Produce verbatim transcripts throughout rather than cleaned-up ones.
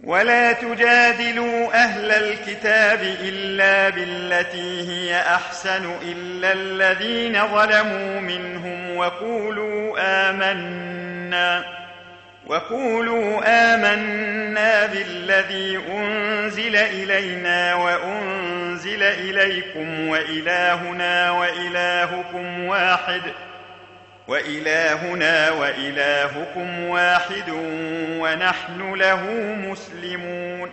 ولا تجادلوا أهل الكتاب إلا بالتي هي أحسن إلا الذين ظلموا منهم وقولوا آمنا وقولوا آمنا بالذي أنزل إلينا وأنزل إليكم وإلهنا وإلهكم واحد وإلهنا وإلهكم واحد ونحن له مسلمون.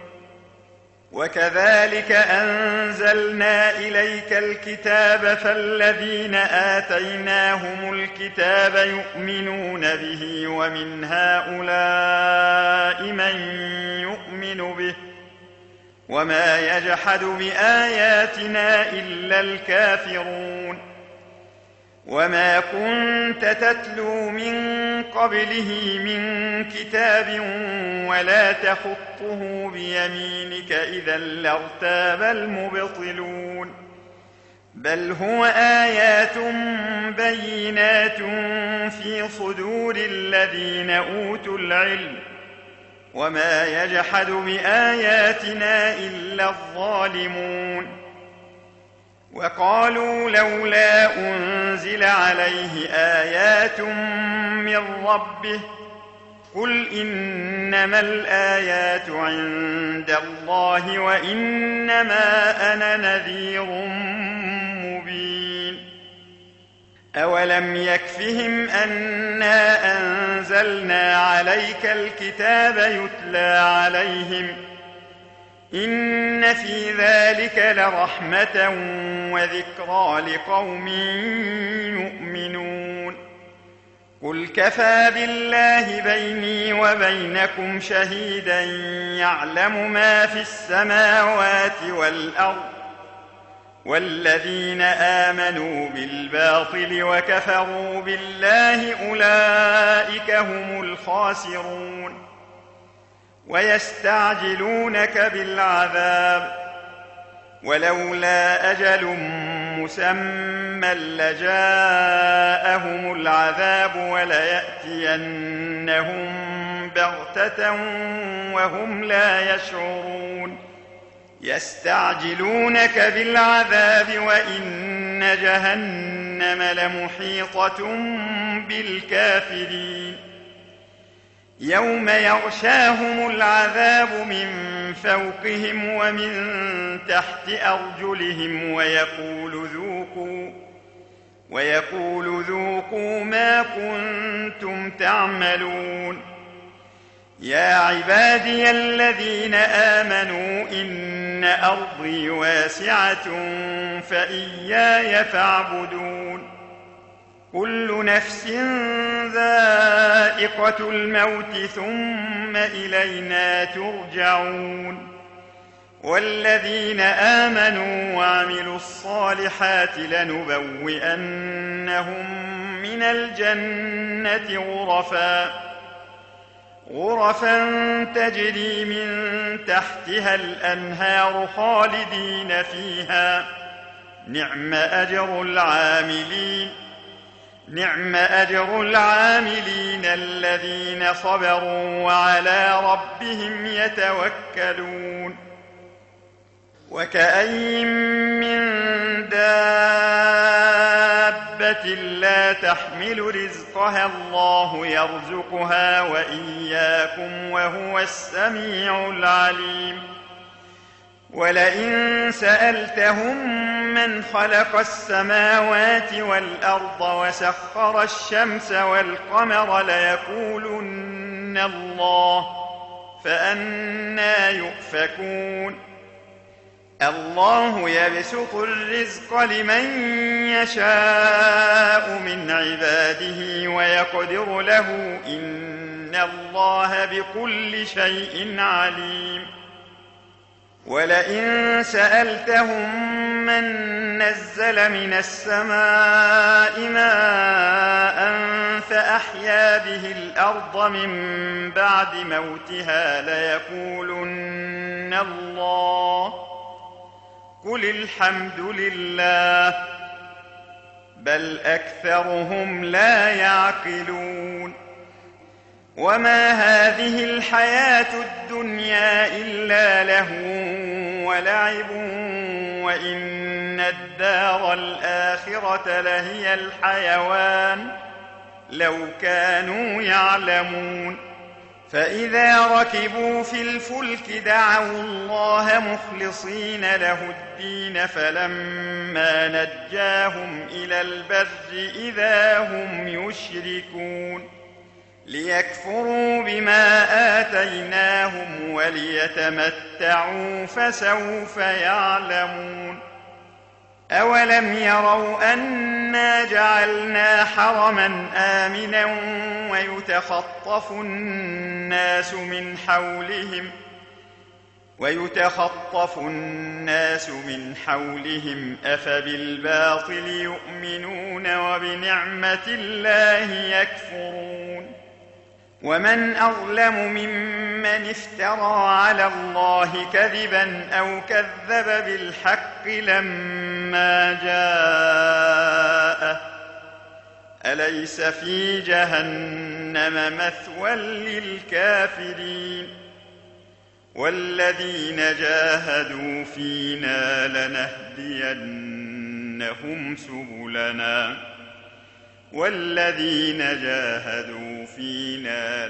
وكذلك أنزلنا إليك الكتاب فالذين آتيناهم الكتاب يؤمنون به ومن هؤلاء من يؤمن به وما يجحد بآياتنا إلا الكافرون. وما كنت تتلو من قبله من كتاب ولا تخطه بيمينك إذا لارتاب المبطلون. بل هو آيات بينات في صدور الذين أوتوا العلم وما يجحد بآياتنا إلا الظالمون. وقالوا لولا أنزل عليه آيات من ربه قل إنما الآيات عند الله وإنما أنا نذير مبين. أولم يكفهم أنا أنزلنا عليك الكتاب يتلى عليهم إن في ذلك لرحمة وذكرى لقوم يؤمنون. قل كفى بالله بيني وبينكم شهيدا يعلم ما في السماوات والأرض والذين آمنوا بالباطل وكفروا بالله أولئك هم الخاسرون. ويستعجلونك بالعذاب ولولا أجل مسمى لجاءهم العذاب وليأتينهم بغتة وهم لا يشعرون. يستعجلونك بالعذاب وإن جهنم لمحيطة بالكافرين. يوم يغشاهم العذاب من فوقهم ومن تحت أرجلهم ويقول ذوقوا ويقول ذوقوا ما كنتم تعملون. يا عبادي الذين آمنوا إن أرضي واسعة فإياي فاعبدون. كل نفس ذائقة الموت ثم إلينا ترجعون. والذين آمنوا وعملوا الصالحات لنبوئنهم من الجنة غرفا غرفا تجري من تحتها الأنهار خالدين فيها نعم أجر العاملين نعم أجر العاملين الذين صبروا وعلى ربهم يتوكلون. وكأين من دابة لا تحمل رزقها الله يرزقها وإياكم وهو السميع العليم. ولئن سألتهم من خلق السماوات والأرض وسخر الشمس والقمر ليقولن الله فأنى يؤفكون. الله يبسط الرزق لمن يشاء من عباده ويقدر له إن الله بكل شيء عليم. ولئن سألتهم من نزل من السماء ماء فأحيا به الأرض من بعد موتها ليقولن الله قل الحمد لله بل أكثرهم لا يعقلون. وما هذه الحياة الدنيا إلا لهو ولعب وإن الدار الآخرة لهي الحيوان لو كانوا يعلمون فإذا ركبوا في الفلك دعوا الله مخلصين له الدين فلما نجاهم إلى البر إذا هم يشركون ليكفروا بما آتيناهم وليتمتعوا فسوف يعلمون أولم يروا أنا جعلنا حرما آمنا ويتخطف الناس من حولهم ويتخطف الناس من حولهم أفبالباطل يؤمنون وبنعمة الله يكفرون ومن أظلم ممن افترى على الله كذبا أو كذب بالحق لما جاءه أليس في جهنم مثوى للكافرين والذين جاهدوا فينا لنهدينهم سبلنا والذين جاهدوا فينا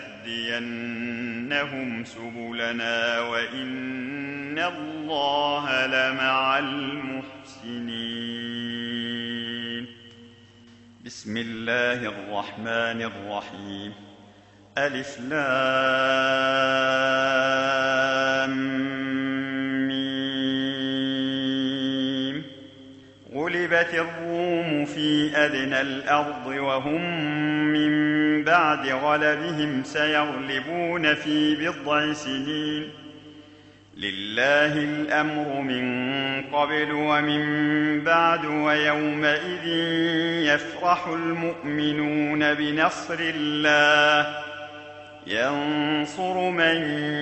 لنهدينهم سبلنا وإن الله لمع المحسنين. بسم الله الرحمن الرحيم. ألف لام ميم. غلبت الروم في أدنى الأرض وهم من بعد غلبهم سيغلبون في بضع سنين لله الأمر من قبل ومن بعد ويومئذ يفرح المؤمنون بنصر الله ينصر من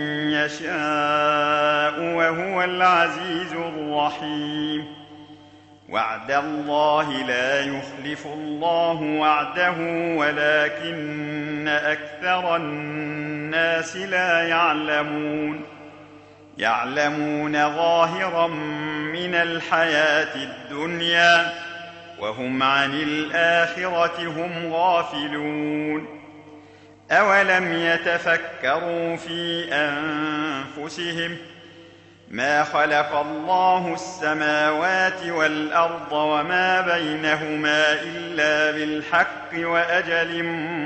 يشاء وهو العزيز الرحيم. وعد الله لا يخلف الله وعده ولكن أكثر الناس لا يعلمون يعلمون ظاهرا من الحياة الدنيا وهم عن الآخرة هم غافلون. أولم يتفكروا في أنفسهم ما خلق الله السماوات والأرض وما بينهما إلا بالحق وأجل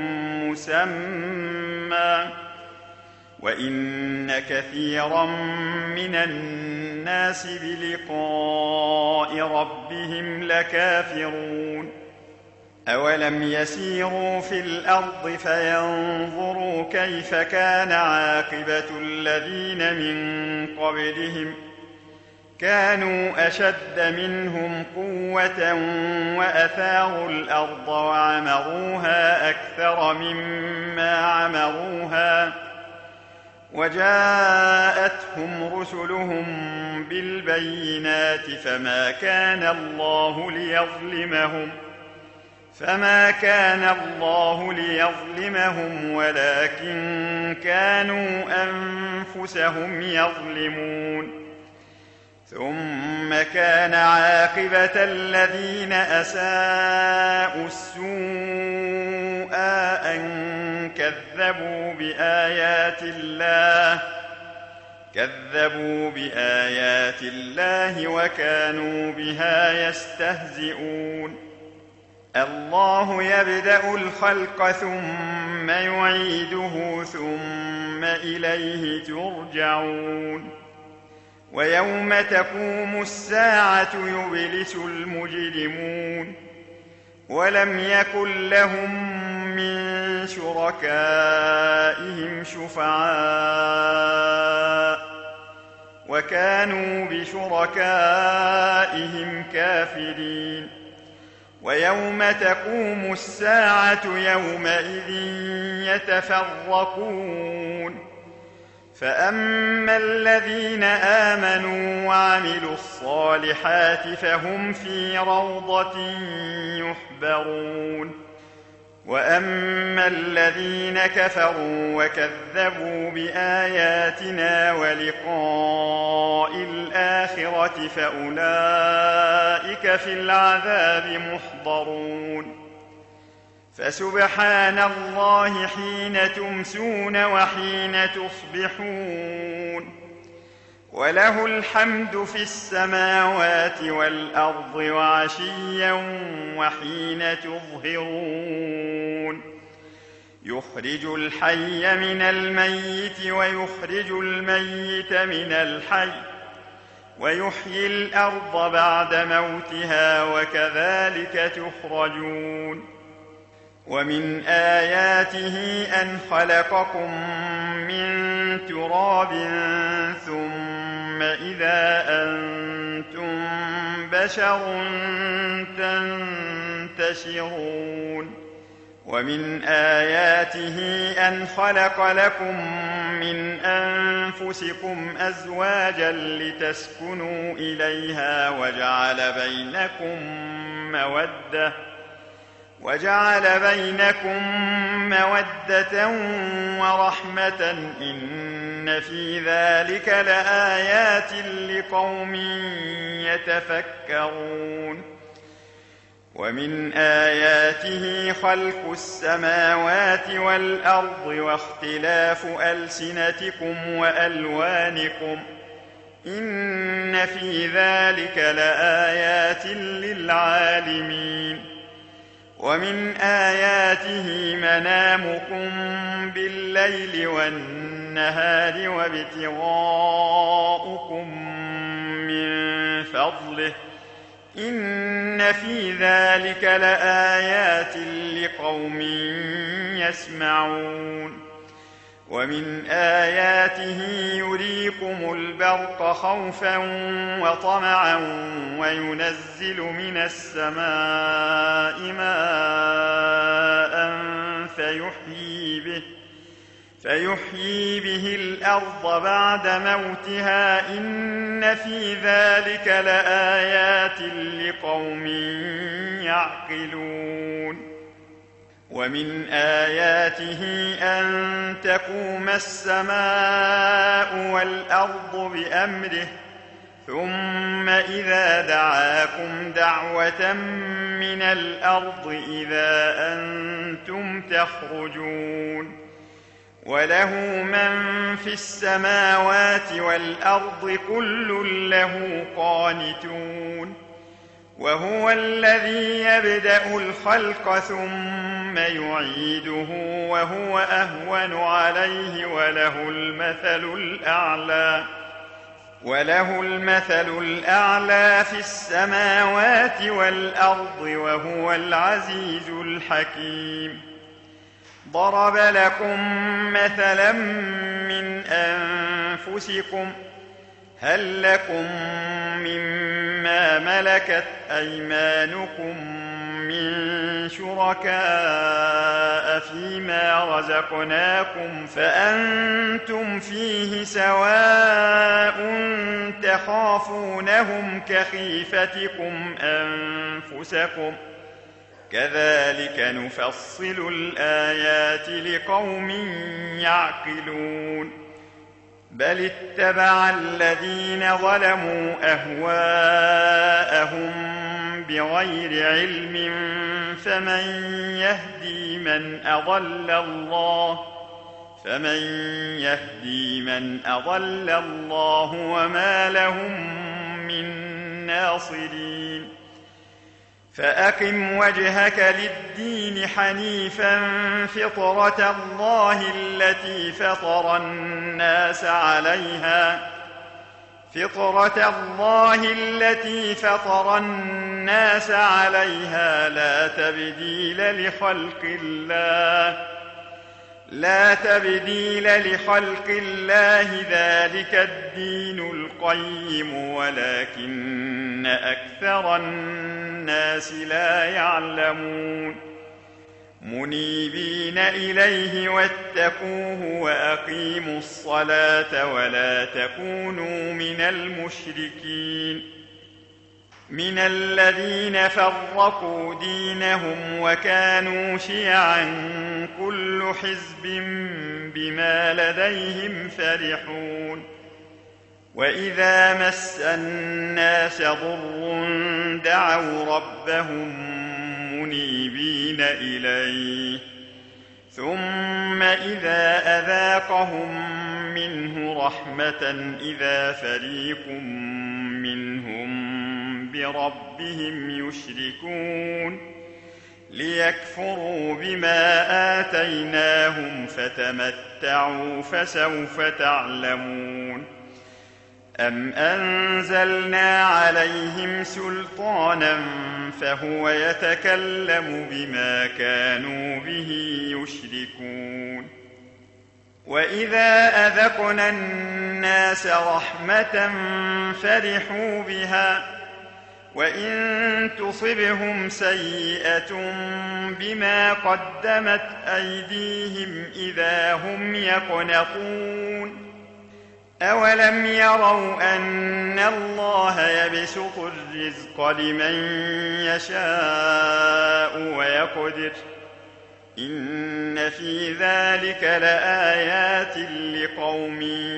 مسمى وإن كثيرا من الناس بلقاء ربهم لكافرون. أولم يسيروا في الأرض فينظروا كيف كان عاقبة الذين من قبلهم كانوا أشد منهم قوة وأثاروا الأرض وعمروها أكثر مما عمروها وجاءتهم رسلهم بالبينات فما كان الله ليظلمهم فما كان الله ليظلمهم ولكن كانوا أنفسهم يظلمون. ثم كان عاقبة الذين أساءوا السوء أن كذبوا بآيات الله كذبوا بآيات الله وكانوا بها يستهزئون. الله يبدأ الخلق ثم يعيده ثم إليه ترجعون. ويوم تقوم الساعة يبلس المجرمون ولم يكن لهم من شركائهم شفعاء وكانوا بشركائهم كافرين. ويوم تقوم الساعة يومئذ يتفرقون فأما الذين آمنوا وعملوا الصالحات فهم في روضة يحبرون وأما الذين كفروا وكذبوا بآياتنا ولقاء الآخرة فأولئك في العذاب محضرون فسبحان الله حين تمسون وحين تصبحون وله الحمد في السماوات والأرض وعشيا وحين تظهرون يخرج الحي من الميت ويخرج الميت من الحي ويحيي الأرض بعد موتها وكذلك تخرجون ومن آياته أن خلقكم من تراب ثم إذا أنتم بشر تنتشرون ومن آياته أن خلق لكم من أنفسكم أزواجا لتسكنوا إليها وجعل بينكم مودة وجعل بينكم مودة ورحمة إن في ذلك لآيات لقوم يتفكرون ومن آياته خلق السماوات والأرض واختلاف ألسنتكم وألوانكم إن في ذلك لآيات للعالمين ومن آياته منامكم بالليل والنهار وابتغاؤكم من فضله إن في ذلك لآيات لقوم يسمعون ومن آياته يريكم البرق خوفا وطمعا وينزل من السماء ماء فيحيي به, فيحيي به الأرض بعد موتها إن في ذلك لآيات لقوم يعقلون ومن آياته أن تقوم السماء والأرض بأمره ثم إذا دعاكم دعوة من الأرض إذا أنتم تخرجون وله من في السماوات والأرض كل له قانتون وهو الذي يبدأ الخلق ثم يعيده وهو أهون عليه وله المثل الأعلى وله المثل الأعلى في السماوات والأرض وهو العزيز الحكيم ضرب لكم مثلا من أنفسكم هل لكم مما ملكت أيمانكم من شركاء فيما رزقناكم فأنتم فيه سواء تخافونهم كخيفتكم أنفسكم كذلك نفصل الآيات لقوم يعقلون بل اتبع الذين ظلموا أهواءهم بغير علم فمن يهدي من أضل الله فمن يهدي من أضل الله وما لهم من ناصرين فأقم وجهك للدين حنيفا فطرة الله التي فطر الناس عليها فطرة الله التي فطر الناس عليها لا تبديل لخلق الله لا تبديل لخلق الله ذلك الدين القيم ولكن أكثر الناس لا يعلمون منيبين إليه واتقوه وأقيموا الصلاة ولا تكونوا من المشركين من الذين فرقوا دينهم وكانوا شيعا كل حزب بما لديهم فرحون وإذا مس الناس ضر دعوا ربهم منيبين إليه ثم إذا أذاقهم منه رحمة إذا فريق منهم بربهم يشركون ليكفروا بما آتيناهم فتمتعوا فسوف تعلمون أم أنزلنا عليهم سلطانا فهو يتكلم بما كانوا به يشركون وإذا أذقنا الناس رحمة فرحوا بها وإن تصبهم سيئة بما قدمت أيديهم إذا هم يقنطون أولم يروا أن الله يبسط الرزق لمن يشاء ويقدر إن في ذلك لآيات لقوم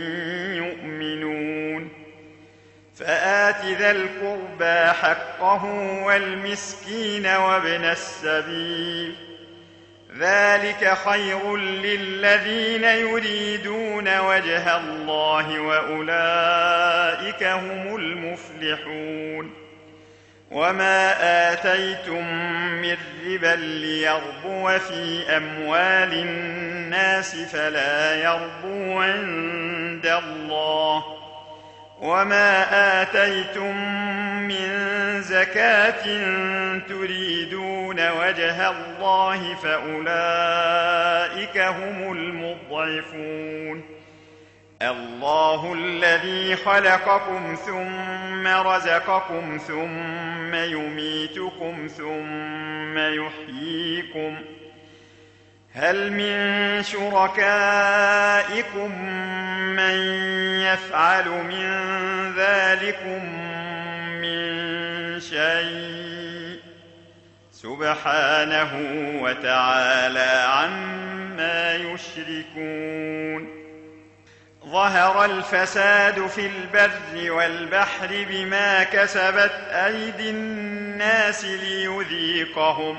يؤمنون فآت ذا القربى حقه والمسكين وابن السبيل ذلك خير للذين يريدون وجه الله وأولئك هم المفلحون وما آتيتم من ربا ليربو في أموال الناس فلا يربو عند الله وما آتيتم من زكاة تريدون وجه الله فأولئك هم المضعفون الله الذي خلقكم ثم رزقكم ثم يميتكم ثم يحييكم هل من شركائكم من يفعل من ذلكم من شيء سبحانه وتعالى عما يشركون ظهر الفساد في البر والبحر بما كسبت أيدي الناس ليذيقهم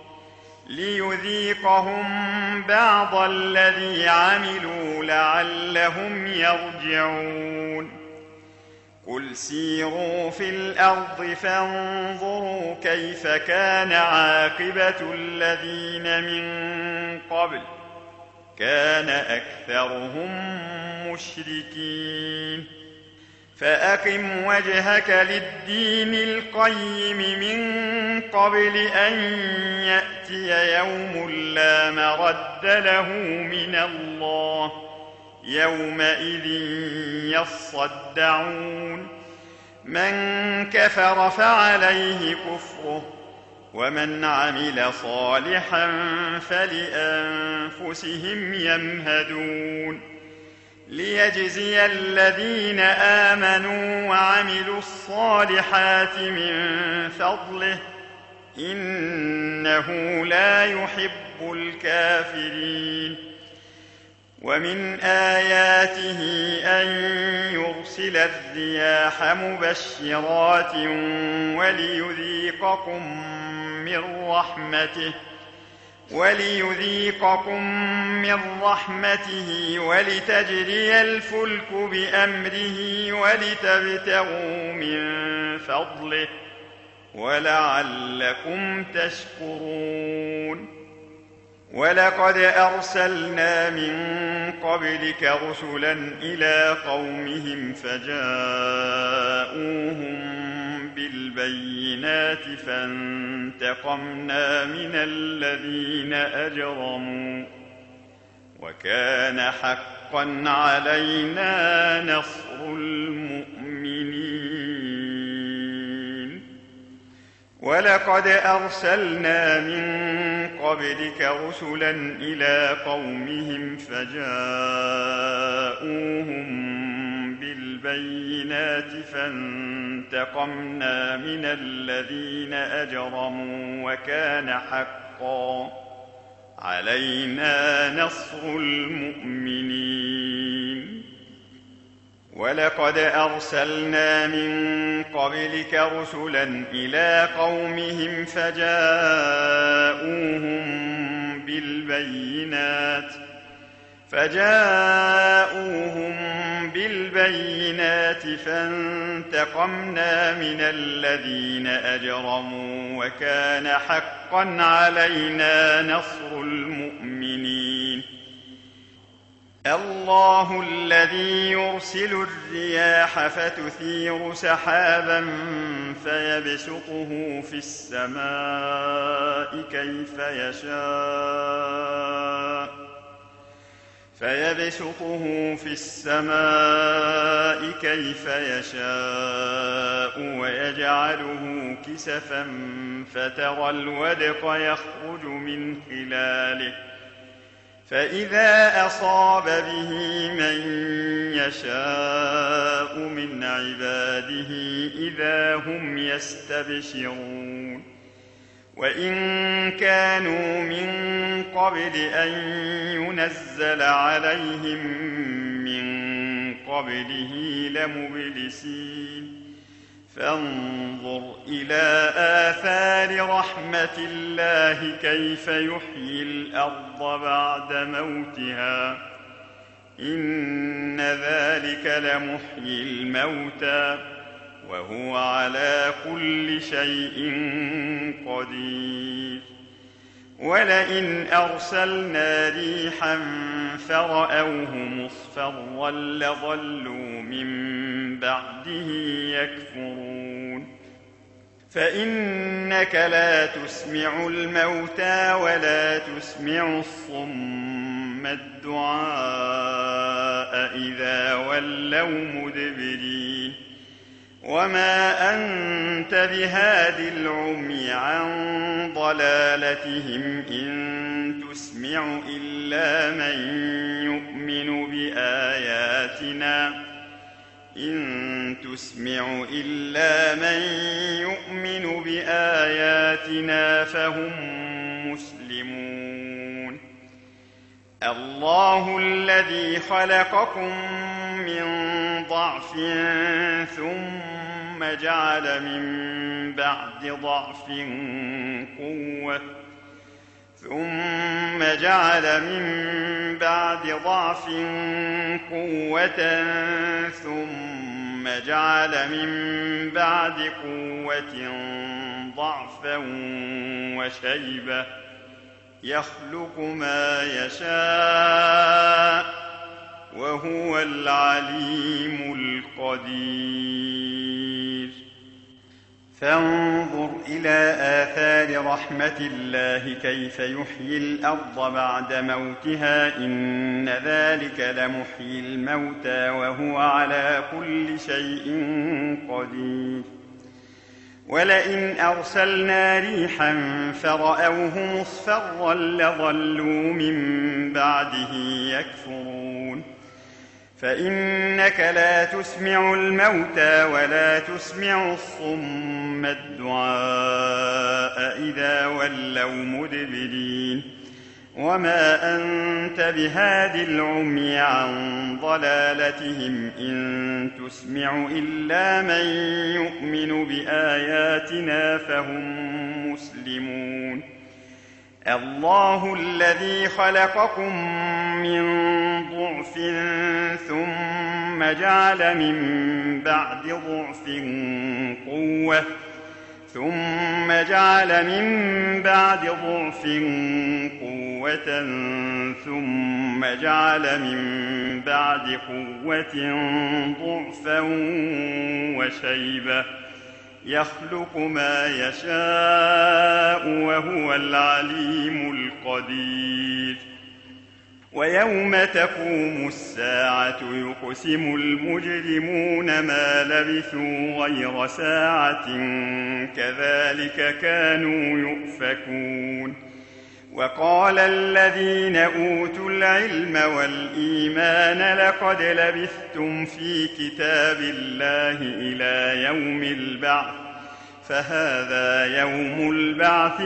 ليذيقهم بعض الذي عملوا لعلهم يرجعون قل سيروا في الأرض فانظروا كيف كان عاقبة الذين من قبل كان أكثرهم مشركين فأقم وجهك للدين القيم من قبل أن يأتي يوم لا مرد له من الله يومئذ يصدعون من كفر فعليه كفره ومن عمل صالحا فلأنفسهم يمهدون ليجزي الذين آمنوا وعملوا الصالحات من فضله إنه لا يحب الكافرين ومن آياته أن يرسل الرياح مبشرات وليذيقكم من رحمته وليذيقكم من رحمته ولتجري الفلك بأمره ولتبتغوا من فضله ولعلكم تشكرون ولقد أرسلنا من قبلك رسلا إلى قومهم فجاءوهم بالبينات فانتقمنا من الذين أجرموا وكان حقا علينا نصر المؤمنين ولقد أرسلنا من قبلك رسلا إلى قومهم فجاءوهم بالبينات بالبينات فانتقمنا من الذين أجرموا وكان حقا علينا نصر المؤمنين. ولقد أرسلنا من قبلك رسلا إلى قومهم فجاءوهم بالبينات فجاءوهم بالبينات فانتقمنا من الذين أجرموا وكان حقا علينا نصر المؤمنين. الله الذي يرسل الرياح فتثير سحابا فيبسطه في السماء كيف يشاء فيبسطه في السماء كيف يشاء ويجعله كسفا فترى الودق يخرج من خلاله فإذا أصاب به من يشاء من عباده إذا هم يستبشرون. وإن كانوا من قبل أن ينزل عليهم من قبله لمبلسين. فانظر إلى آثار رحمة الله كيف يحيي الأرض بعد موتها إن ذلك لمحيي الموتى وهو على كل شيء قدير. ولئن أرسلنا ريحا فرأوه مصفرا لظلوا من بعده يكفرون. فإنك لا تسمع الموتى ولا تسمع الصم الدعاء إذا ولوا مدبرين. وما أنت بهاد العمي عن ضلالتهم إن تسمع إلا من يؤمن بآياتنا إن تسمع إلا من يؤمن بآياتنا فهم مسلمون. الله الذي خلقكم من ضعف ثم جعل من بعد ضعف قوة ثم جعل من بعد ضعف قوة ثم جعل من بعد قوة ضعفا وشيبة يخلق ما يشاء وهو العليم القدير. فانظر إلى آثار رحمة الله كيف يحيي الأرض بعد موتها إن ذلك لمحيي الموتى وهو على كل شيء قدير. ولئن أرسلنا ريحا فرأوه مصفرا لظلوا من بعده يكفرون. فإنك لا تسمع الموتى ولا تسمع الصم الدعاء إذا ولوا مدبرين. وما أنت بهاد العمي عن ضلالتهم إن تسمع إلا من يؤمن بآياتنا فهم مسلمون. الله الذي خلقكم من ضعف ثم جعل من بعد ضعف قوة ثم جعل من بعد ضعف قوة ثم جعل من بعد قوة ضعفا وشيبة يخلق ما يشاء وهو العليم القدير. ويوم تقوم الساعة يقسم المجرمون ما لبثوا غير ساعة كذلك كانوا يؤفكون. وقال الذين أوتوا العلم والإيمان لقد لبثتم في كتاب الله إلى يوم البعث فهذا يوم البعث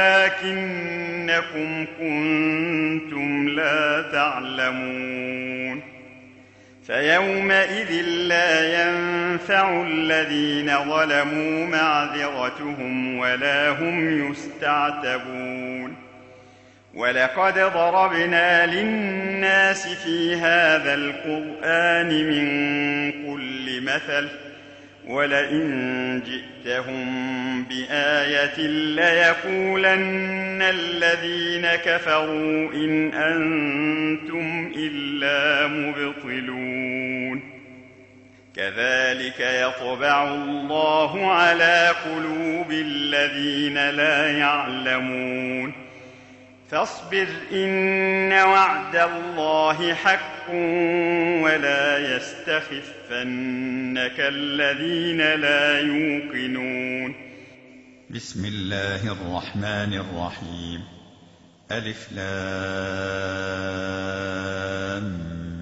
ولكنكم كنتم لا تعلمون فيومئذ لا ينفع الذين ظلموا معذرتهم ولا هم يستعتبون ولقد ضربنا للناس في هذا القرآن من كل مثل ولئن جئتهم بآية ليقولن الذين كفروا إن أنتم إلا مبطلون كذلك يطبع الله على قلوب الذين لا يعلمون فاصبر إن وعد الله حق ولا يستخفنك الذين لا يوقنون بسم الله الرحمن الرحيم ألف لام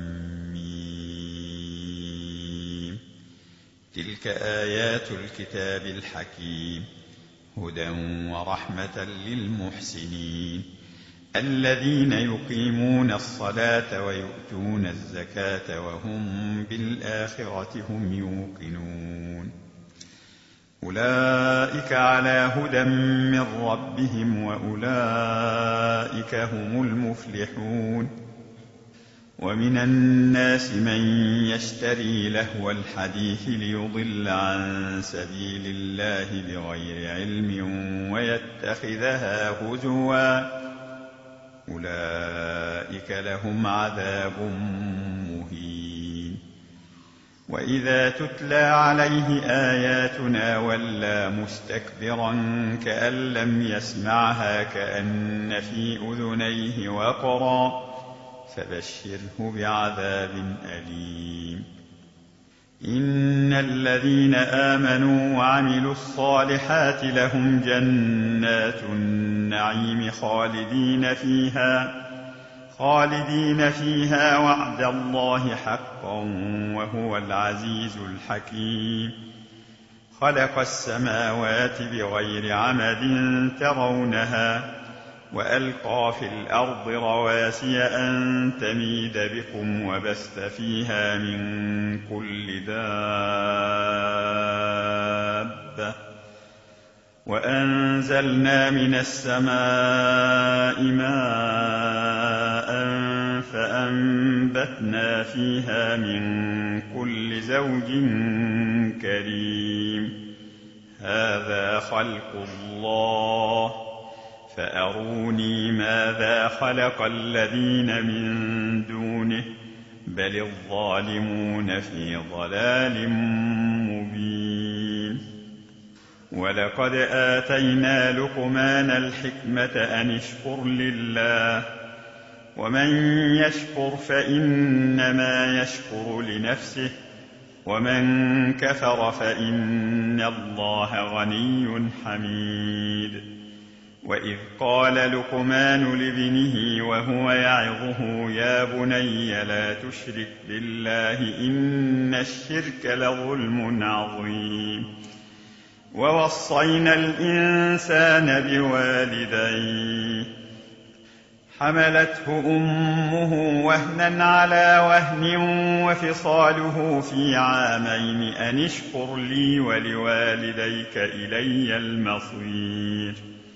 ميم تلك آيات الكتاب الحكيم هدى ورحمة للمحسنين الذين يقيمون الصلاة ويؤتون الزكاة وهم بالآخرة هم يوقنون أولئك على هدى من ربهم وأولئك هم المفلحون ومن الناس من يشتري لهو الحديث ليضل عن سبيل الله بغير علم ويتخذها هزوا أولئك لهم عذاب مهين وإذا تتلى عليه آياتنا ولى مستكبرا كأن لم يسمعها كأن في أذنيه وقرا فبشره بعذاب أليم إن الذين آمنوا وعملوا الصالحات لهم جنات النعيم خالدين فيها خالدين فيها وعد الله حقا وهو العزيز الحكيم خلق السماوات بغير عمد ترونها وألقى في الأرض رواسي أن تميد بكم وبث فيها من كل دابة وأنزلنا من السماء ماء فأنبتنا فيها من كل زوج كريم هذا خلق الله فأروني ماذا خلق الذين من دونه بل الظالمون في ضلال مبين ولقد آتينا لقمان الحكمة أن اشكر لله ومن يشكر فإنما يشكر لنفسه ومن كفر فإن الله غني حميد وإذ قال لقمان لابنه وهو يعظه يا بني لا تشرك بالله إن الشرك لظلم عظيم ووصينا الإنسان بوالديه حملته أمه وهنا على وهن وفصاله في عامين أن اشكر لي ولوالديك إلي المصير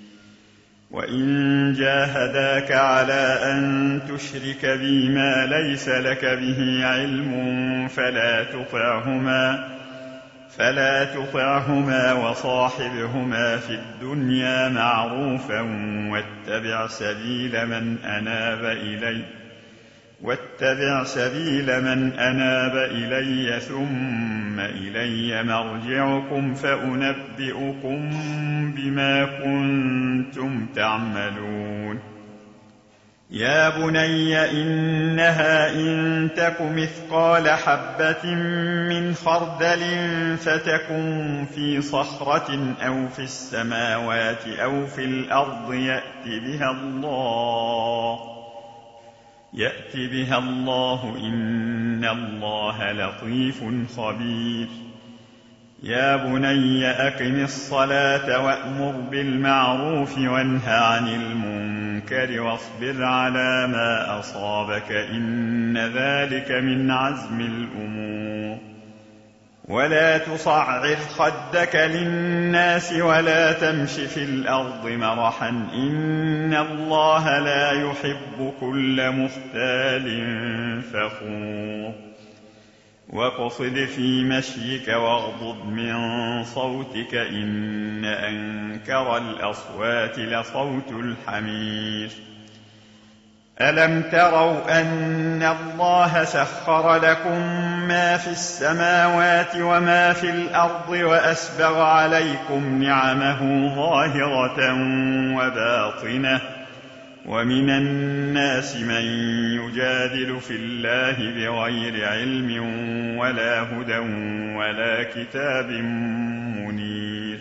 وإن جاهداك على أن تشرك بي ما ليس لك به علم فلا تطعهما فلا تطعهما وصاحبهما في الدنيا معروفا واتبع سبيل من أناب إلي واتبع سبيل من أناب إلي ثم إلي مرجعكم فأنبئكم بما كنتم تعملون يا بني إنها إن تك مثقال حبة من خردل فتكن في صخرة أو في السماوات أو في الأرض يأت بها الله يأت بها الله إن الله لطيف خبير. يا بني أقم الصلاة وأمر بالمعروف وانه عن المنكر واصبر على ما أصابك إن ذلك من عزم الأمور. ولا تصعر خدك للناس ولا تمش في الأرض مرحا إن الله لا يحب كل مختال فخور. واقصد في مشيك واغضض من صوتك إن أنكر الأصوات لصوت الحمير. ألم تروا أن الله سخر لكم ما في السماوات وما في الأرض وأسبغ عليكم نعمه ظاهرة وباطنة ومن الناس من يجادل في الله بغير علم ولا هدى ولا كتاب منير.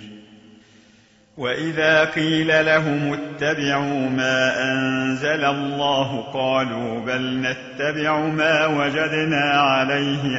وإذا قيل لهم اتبعوا ما أنزل الله قالوا بل نتبع ما وجدنا عليه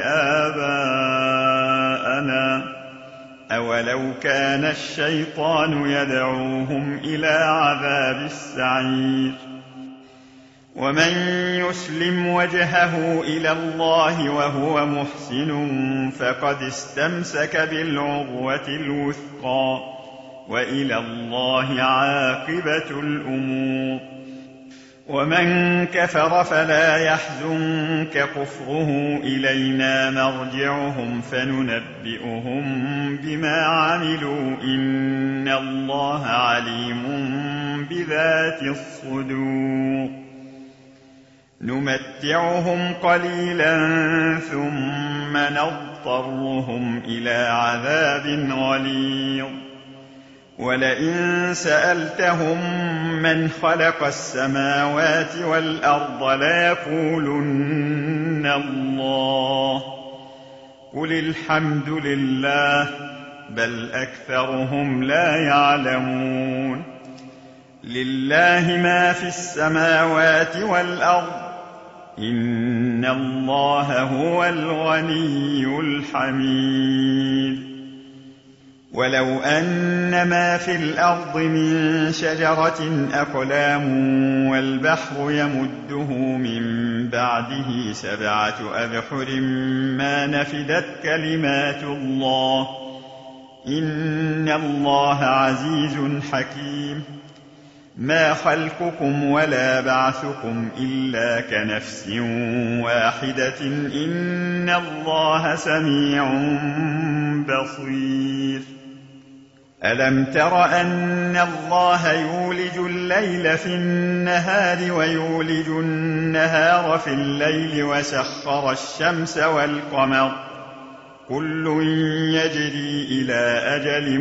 آباءنا أولو كان الشيطان يدعوهم إلى عذاب السعير. ومن يسلم وجهه إلى الله وهو محسن فقد استمسك بالعروة الوثقى وإلى الله عاقبة الأمور. ومن كفر فلا يحزنك كفره إلينا مرجعهم فننبئهم بما عملوا إن الله عليم بذات الصدور. نمتعهم قليلا ثم نضطرهم إلى عذاب غليظ. ولئن سألتهم من خلق السماوات والأرض ليقولن الله قل الحمد لله بل أكثرهم لا يعلمون. لله ما في السماوات والأرض إن الله هو الغني الحميد. ولو أن ما في الأرض من شجرة أقلام والبحر يمده من بعده سبعة أبحر ما نفدت كلمات الله إن الله عزيز حكيم. ما خلقكم ولا بعثكم إلا كنفس واحدة إن الله سميع بصير. ألم تر أن الله يولج الليل في النهار ويولج النهار في الليل وسخر الشمس والقمر كل يجري إلى أجل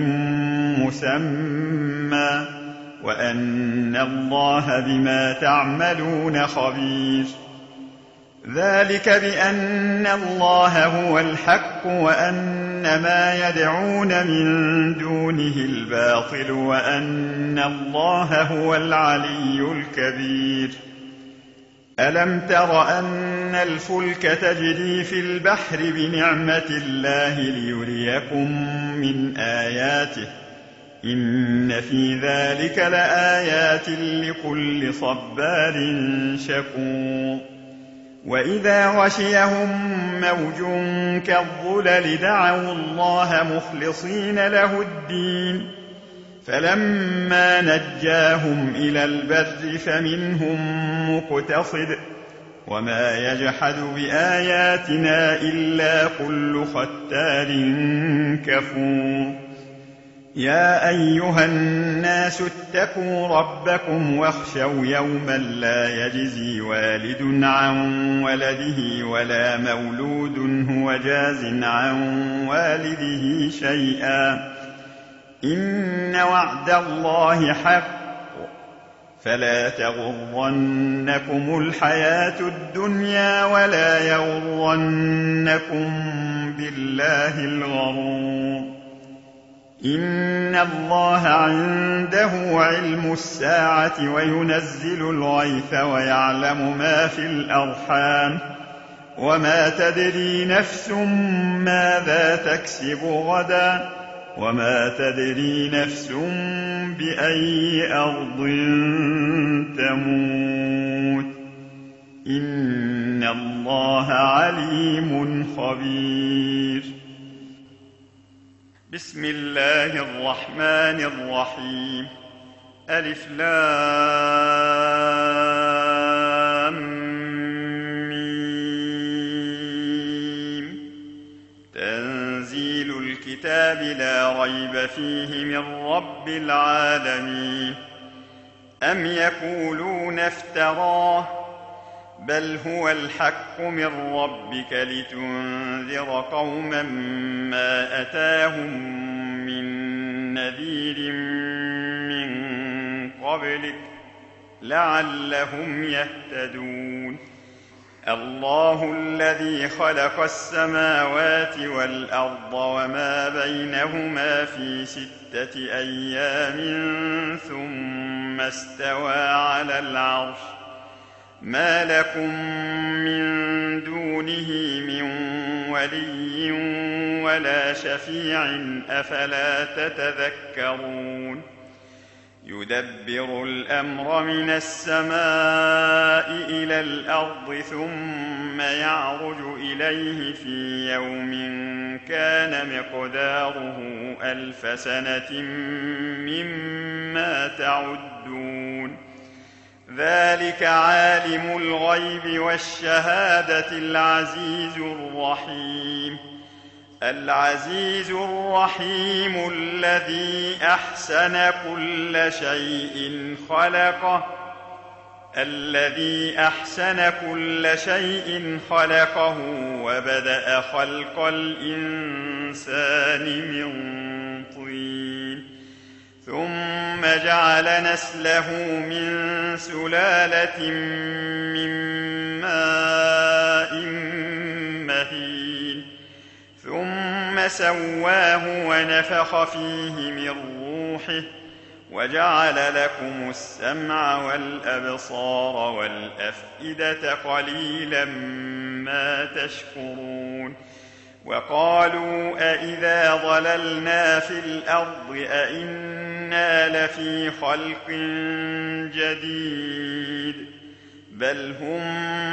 مسمى وأن الله بما تعملون خبير. ذلك بأن الله هو الحق وأن ما يدعون من دونه الباطل وأن الله هو العلي الكبير. ألم تر أن الفلك تجري في البحر بنعمة الله ليريكم من آياته إن في ذلك لآيات لكل صبار شكور. وإذا غشيهم موج كالظلل دعوا الله مخلصين له الدين فلما نجاهم إلى البر فمنهم مقتصد وما يجحد بآياتنا إلا كل ختار كفور. يا أيها الناس اتقوا ربكم واخشوا يوما لا يجزي والد عن ولده ولا مولود هو جاز عن والده شيئا إن وعد الله حق فلا تغرنكم الحياة الدنيا ولا يغرنكم بالله الغرور. إن الله عنده علم الساعة وينزل الغيث ويعلم ما في الأرحام وما تدري نفس ماذا تكسب غدا وما تدري نفس بأي أرض تموت. إن الله عليم خبير. بسم الله الرحمن الرحيم. ألف لام ميم. تنزيل الكتاب لا ريب فيه من رب العالمين. أم يقولون افتراه بل هو الحق من ربك لتنذر قوما ما أتاهم من نذير من قبلك لعلهم يهتدون. الله الذي خلق السماوات والأرض وما بينهما في ستة أيام ثم استوى على العرش ما لكم من دونه من ولي ولا شفيع أفلا تتذكرون. يدبر الأمر من السماء إلى الأرض ثم يعرج إليه في يوم كان مقداره ألف سنة مما تعدون. ذلك عالم الغيب والشهادة العزيز الرحيم. العزيز الرحيم الذي أحسن كل شيء خلقه الذي أحسن كل شيء خلقه وبدأ خلق الإنسان من طين ثم جعل نسله من سلالة من ماء مهين ثم سواه ونفخ فيه من روحه وجعل لكم السمع والأبصار والأفئدة قليلا ما تشكرون. وقالوا أإذا ضللنا في الأرض أإنا لفي خلق جديد بل هم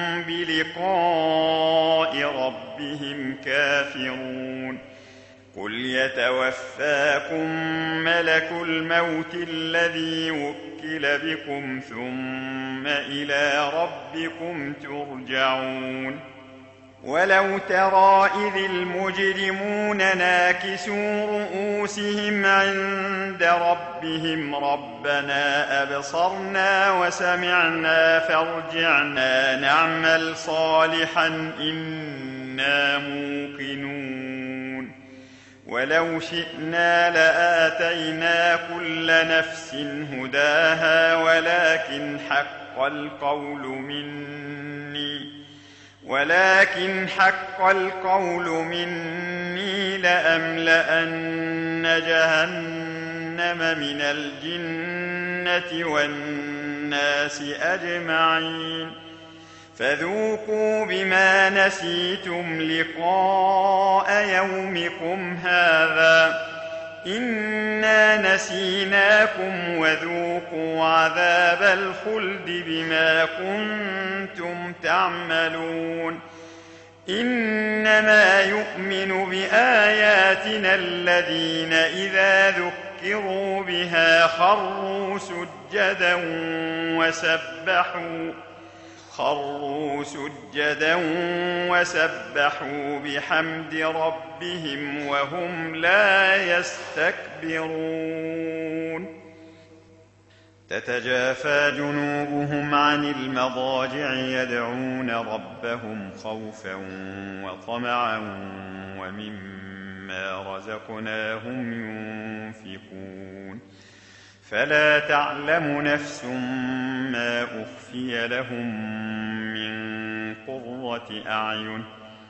بلقاء ربهم كافرون. قل يتوفاكم ملك الموت الذي وكل بكم ثم إلى ربكم ترجعون. ولو ترى إذ المجرمون ناكسوا رؤوسهم عند ربهم ربنا أبصرنا وسمعنا فارجعنا نعمل صالحا إنا موقنون. ولو شئنا لآتينا كل نفس هداها ولكن حق القول مني ولكن حق القول مني لأملأن جهنم من الجنة والناس أجمعين. فذوقوا بما نسيتم لقاء يومكم هذا إنا نسيناكم وذوقوا عذاب الخلد بما كنتم تعملون. إنما يؤمن بآياتنا الذين إذا ذكروا بها خروا سجدا وسبحوا خروا سجدا وسبحوا بحمد ربهم وهم لا يستكبرون. تتجافى جنوبهم عن المضاجع يدعون ربهم خوفا وطمعا ومما رزقناهم ينفقون. فلا تعلم نفس ما أخفي لهم من قرة أعين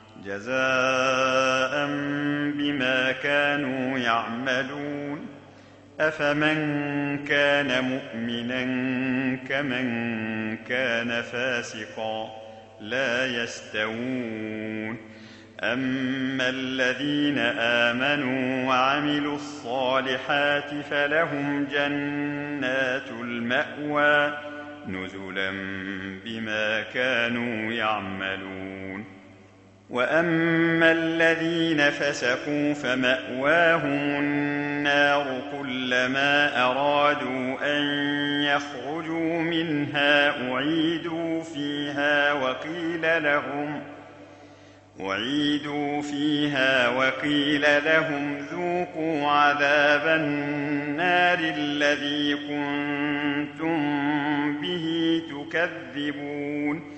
جزاء بما كانوا يعملون أفمن كان مؤمنا كمن كان فاسقا لا يستوون أما الذين آمنوا وعملوا الصالحات فلهم جنات المأوى نزلا بما كانوا يعملون وأما الذين فسقوا فمأواهم النار كلما أرادوا أن يخرجوا منها أعيدوا فيها وقيل لهم أعيدوا فيها وقيل لهم ذوقوا عذاب النار الذي كنتم به تكذبون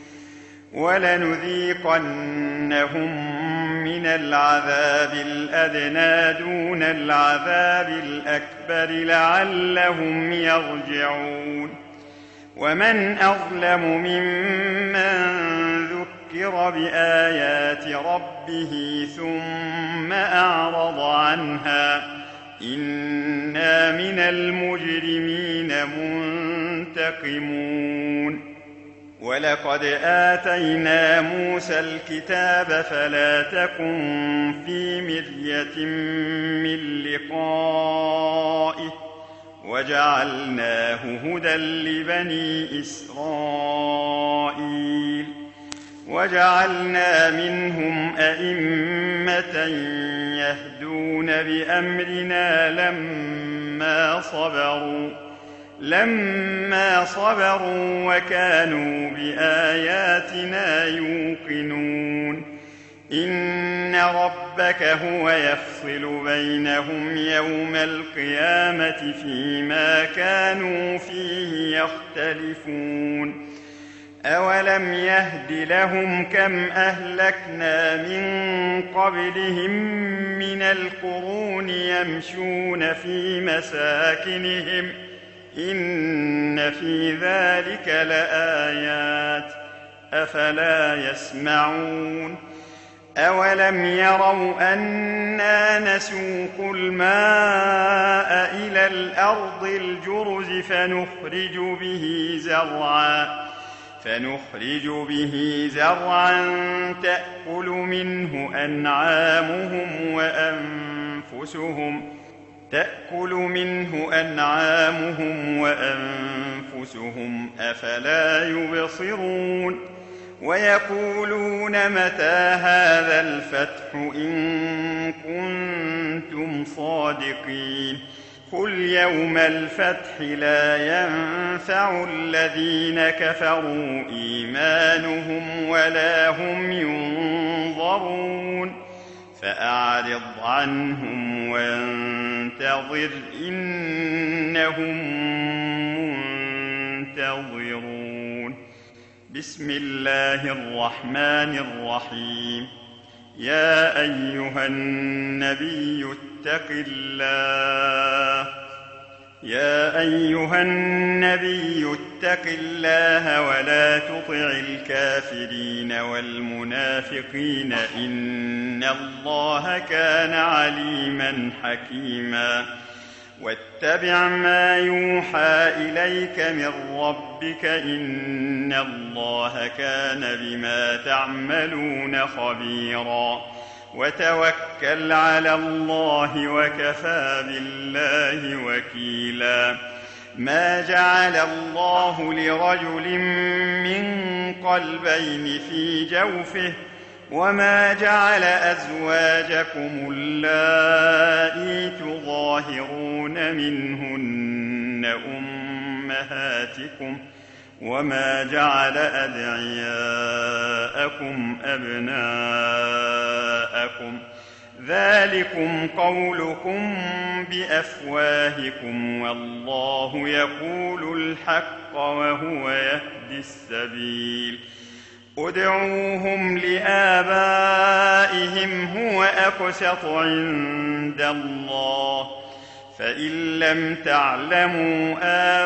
ولنذيقنهم من العذاب الأدنى دون العذاب الأكبر لعلهم يرجعون ومن أظلم ممن ذكر بآيات ربه ثم أعرض عنها إنا من المجرمين منتقمون ولقد آتينا موسى الكتاب فلا تكن في مرية من لقائه وجعلناه هدى لبني إسرائيل وجعلنا منهم أئمة يهدون بأمرنا لما صبروا لما صبروا وكانوا بآياتنا يوقنون إن ربك هو يفصل بينهم يوم القيامة فيما كانوا فيه يختلفون أولم يهد لهم كم أهلكنا من قبلهم من القرون يمشون في مساكنهم إن في ذلك لآيات أفلا يسمعون أولم يروا أنا نسوق الماء إلى الأرض الجرز فنخرج به زرعا فنخرج به زرعا تأكل منه أنعامهم وأنفسهم تأكل منه أنعامهم وأنفسهم أفلا يبصرون ويقولون متى هذا الفتح إن كنتم صادقين قل يوم الفتح لا ينفع الذين كفروا إيمانهم ولا هم ينظرون فأعرض عنهم وانتظر إنهم منتظرون بسم الله الرحمن الرحيم يا أيها النبي اتق الله يا أيها النبي اتق الله ولا تطع الكافرين والمنافقين إن الله كان عليما حكيما واتبع ما يوحى إليك من ربك إن الله كان بما تعملون خبيرا وتوكل على الله وكفى بالله وكيلا ما جعل الله لرجل من قلبين في جوفه وما جعل أزواجكم اللائي تظاهرون منهن أمهاتكم وما جعل أدعياءكم أبناءكم ذلكم قولكم بأفواهكم والله يقول الحق وهو يهدي السبيل ادعوهم لآبائهم هو أقسط عند الله فإن لم تعلموا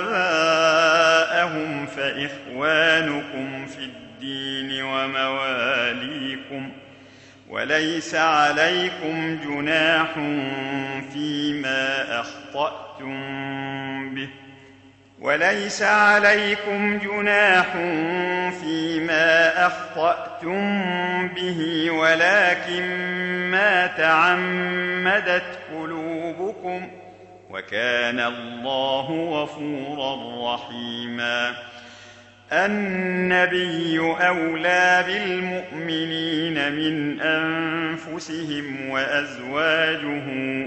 آباءهم فإخوانكم في الدين ومواليكم، وليس عليكم جناح فيما أخطأتم به وليس عليكم جناح فيما أخطأتم به ولكن ما تعمدت قلوبكم، وكان الله غفورا رحيما. النبي أولى بالمؤمنين من أنفسهم وأزواجه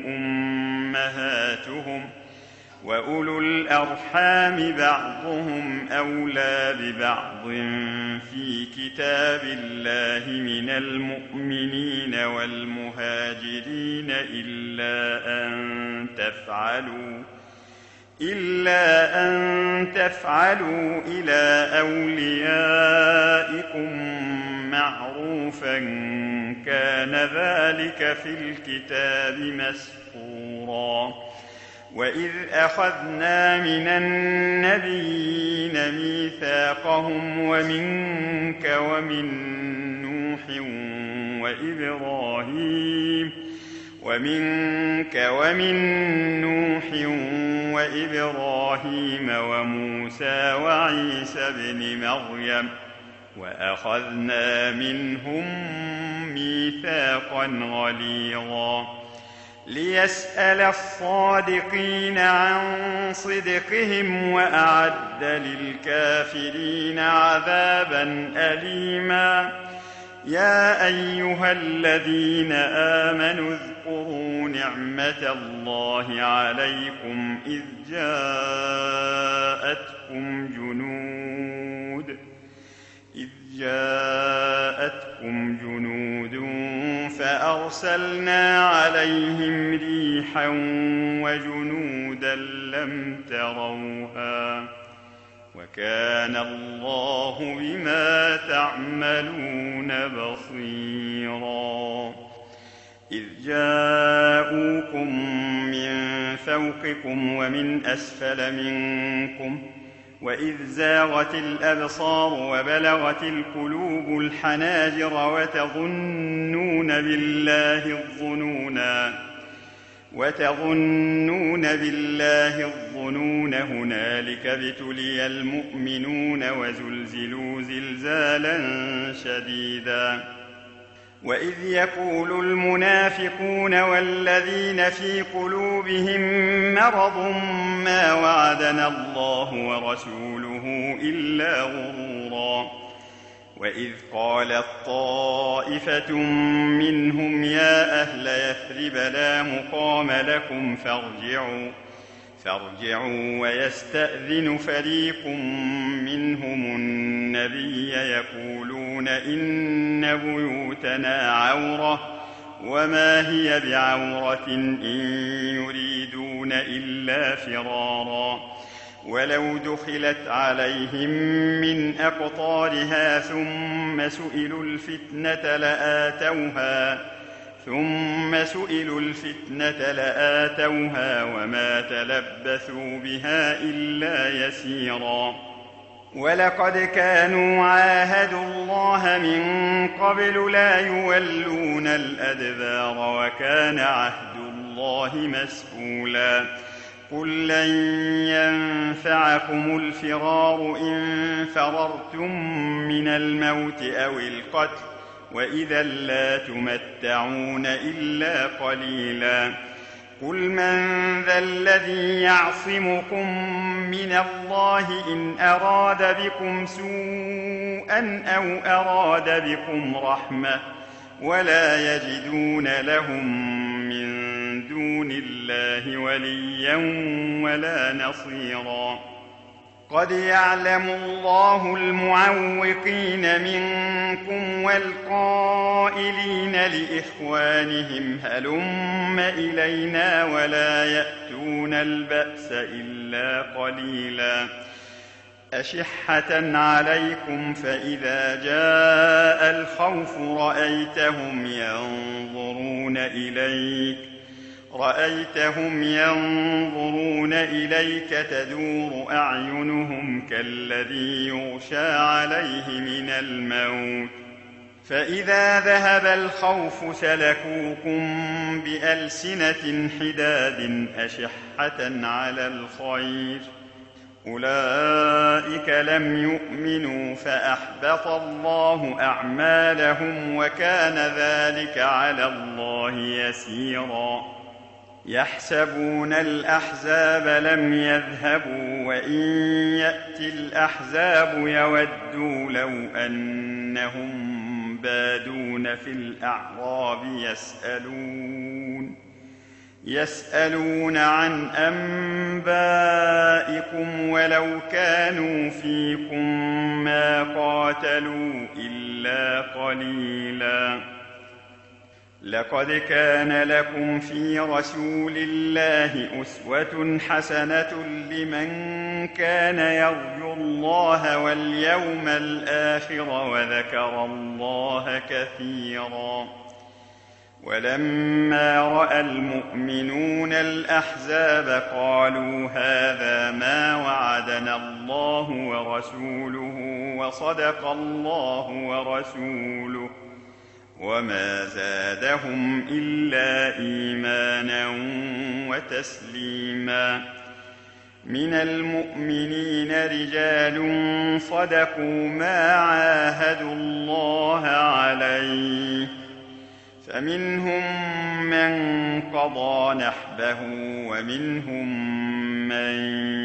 أمهاتهم، وأولو الأرحام بعضهم أولى ببعض في كتاب الله من المؤمنين والمهاجرين إلا أن تفعلوا إلا أن تفعلوا إلى أوليائكم معروفا كان ذلك في الكتاب مسطورا. وإذ أخذنا من النبيين ميثاقهم ومنك ومن نوح وإبراهيم ومنك ومن نوح وإبراهيم وموسى وعيسى ابن مريم وأخذنا منهم ميثاقا غليظا ليسأل الصادقين عن صدقهم وأعد للكافرين عذابا أليما. يا أيها الذين آمنوا اذكروا نعمة الله عليكم إذ جاءتكم جنود إذ جاءتكم جنود فأرسلنا عليهم ريحا وجنودا لم تروها وكان الله بما تعملون بصيرا. إذ جاءوكم من فوقكم ومن أسفل منكم وإذ زاغت الأبصار وبلغت القلوب الحناجر وتظنون بالله الظنونا وتظنون بالله الظنون هنالك ابتلي المؤمنون وزلزلوا زلزالا شديدا. وإذ يقول المنافقون والذين في قلوبهم مرض ما وعدنا الله ورسوله إلا غرورا. وإذ قالت طائفة منهم يا أهل يثرب لا مقام لكم فارجعوا فارجعوا ويستأذن فريق منهم النبي يقولون إن بيوتنا عورة وما هي بعورة إن يريدون إلا فرارا. ولو دخلت عليهم من أقطارها ثم سئلوا الفتنة لآتوها ثم سئلوا الفتنة لآتوها وما تلبثوا بها إلا يسيرا. ولقد كانوا عاهدوا الله من قبل لا يولون الأدبار وكان عهد الله مسئولا. قل لن ينفعكم الفرار إن فررتم من الموت أو القتل وإذا لا تمتعون إلا قليلا. قل من ذا الذي يعصمكم من الله إن أراد بكم سوءا أو أراد بكم رحمة ولا يجدون لهم من دون الله وليا ولا نصيرا. قد يعلم الله المعوقين منكم والقائلين لإخوانهم هلم إلينا ولا يأتون البأس إلا قليلا. أشحة عليكم فإذا جاء الخوف رأيتهم ينظرون إليك رأيتهم ينظرون إليك تدور أعينهم كالذي يغشى عليه من الموت فإذا ذهب الخوف سلكوكم بألسنة حداد أشحة على الخير أولئك لم يؤمنوا فأحبط الله أعمالهم وكان ذلك على الله يسيرا يحسبون الأحزاب لم يذهبوا وإن يأتي الأحزاب يودوا لو أنهم بادون في الأعراب يسألون يسألون عن أنبائكم ولو كانوا فيكم ما قاتلوا إلا قليلا لقد كان لكم في رسول الله أسوة حسنة لمن كان يرجو الله واليوم الآخر وذكر الله كثيرا ولما رأى المؤمنون الأحزاب قالوا هذا ما وعدنا الله ورسوله وصدق الله ورسوله وما زادهم إلا إيمانا وتسليما من المؤمنين رجال صدقوا ما عاهدوا الله عليه فمنهم من قضى نحبه ومنهم من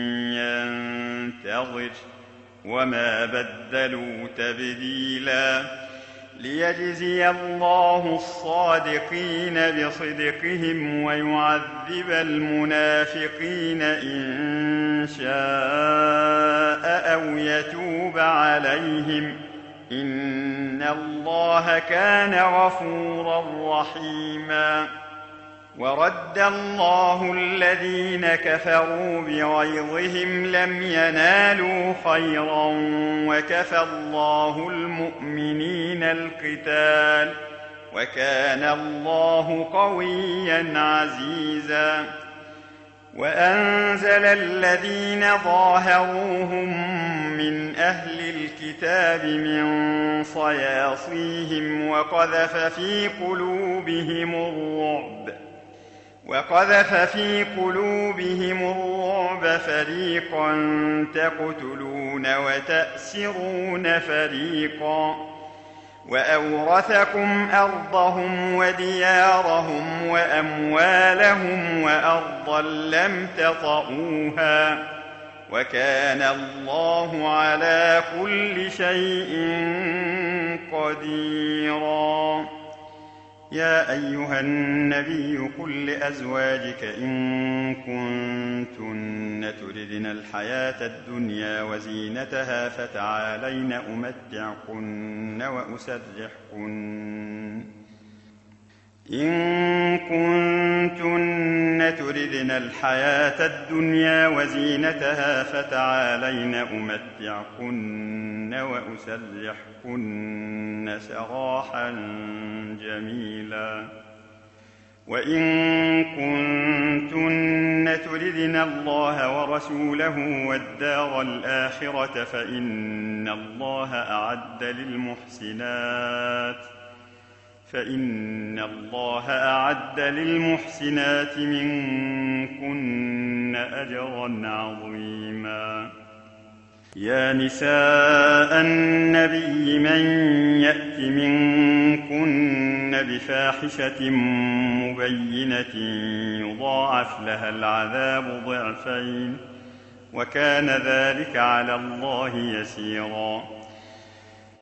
ينتظر وما بدلوا تبديلا ليجزي الله الصادقين بصدقهم ويعذب المنافقين إن شاء أو يتوب عليهم إن الله كان غفورا رحيما ورد الله الذين كفروا بغيظهم لم ينالوا خيرا وكفى الله المؤمنين القتال وكان الله قويا عزيزا وأنزل الذين ظاهروهم من أهل الكتاب من صياصيهم وقذف في قلوبهم الرعب وقذف في قلوبهم الرعب فريقا تقتلون وتأسرون فريقا وأورثكم أرضهم وديارهم وأموالهم وأرضا لم تطئوها وكان الله على كل شيء قديرا يا أيها النبي قل لأزواجك إن كنتن تردن الحياة الدنيا وزينتها فتعالين أمتعكن وأسرحكن إن كنتن تردن الحياة الدنيا وزينتها فتعالين أمتعكن وأسرحكن سراحا جميلا وإن كنتن تردن الله ورسوله والدار الآخرة فإن الله أعد للمحسنات فإن الله أعد للمحسنات منكن أجرا عظيما يا نساء النبي من يأت منكن بفاحشة مبينة يضاعف لها العذاب ضعفين وكان ذلك على الله يسيرا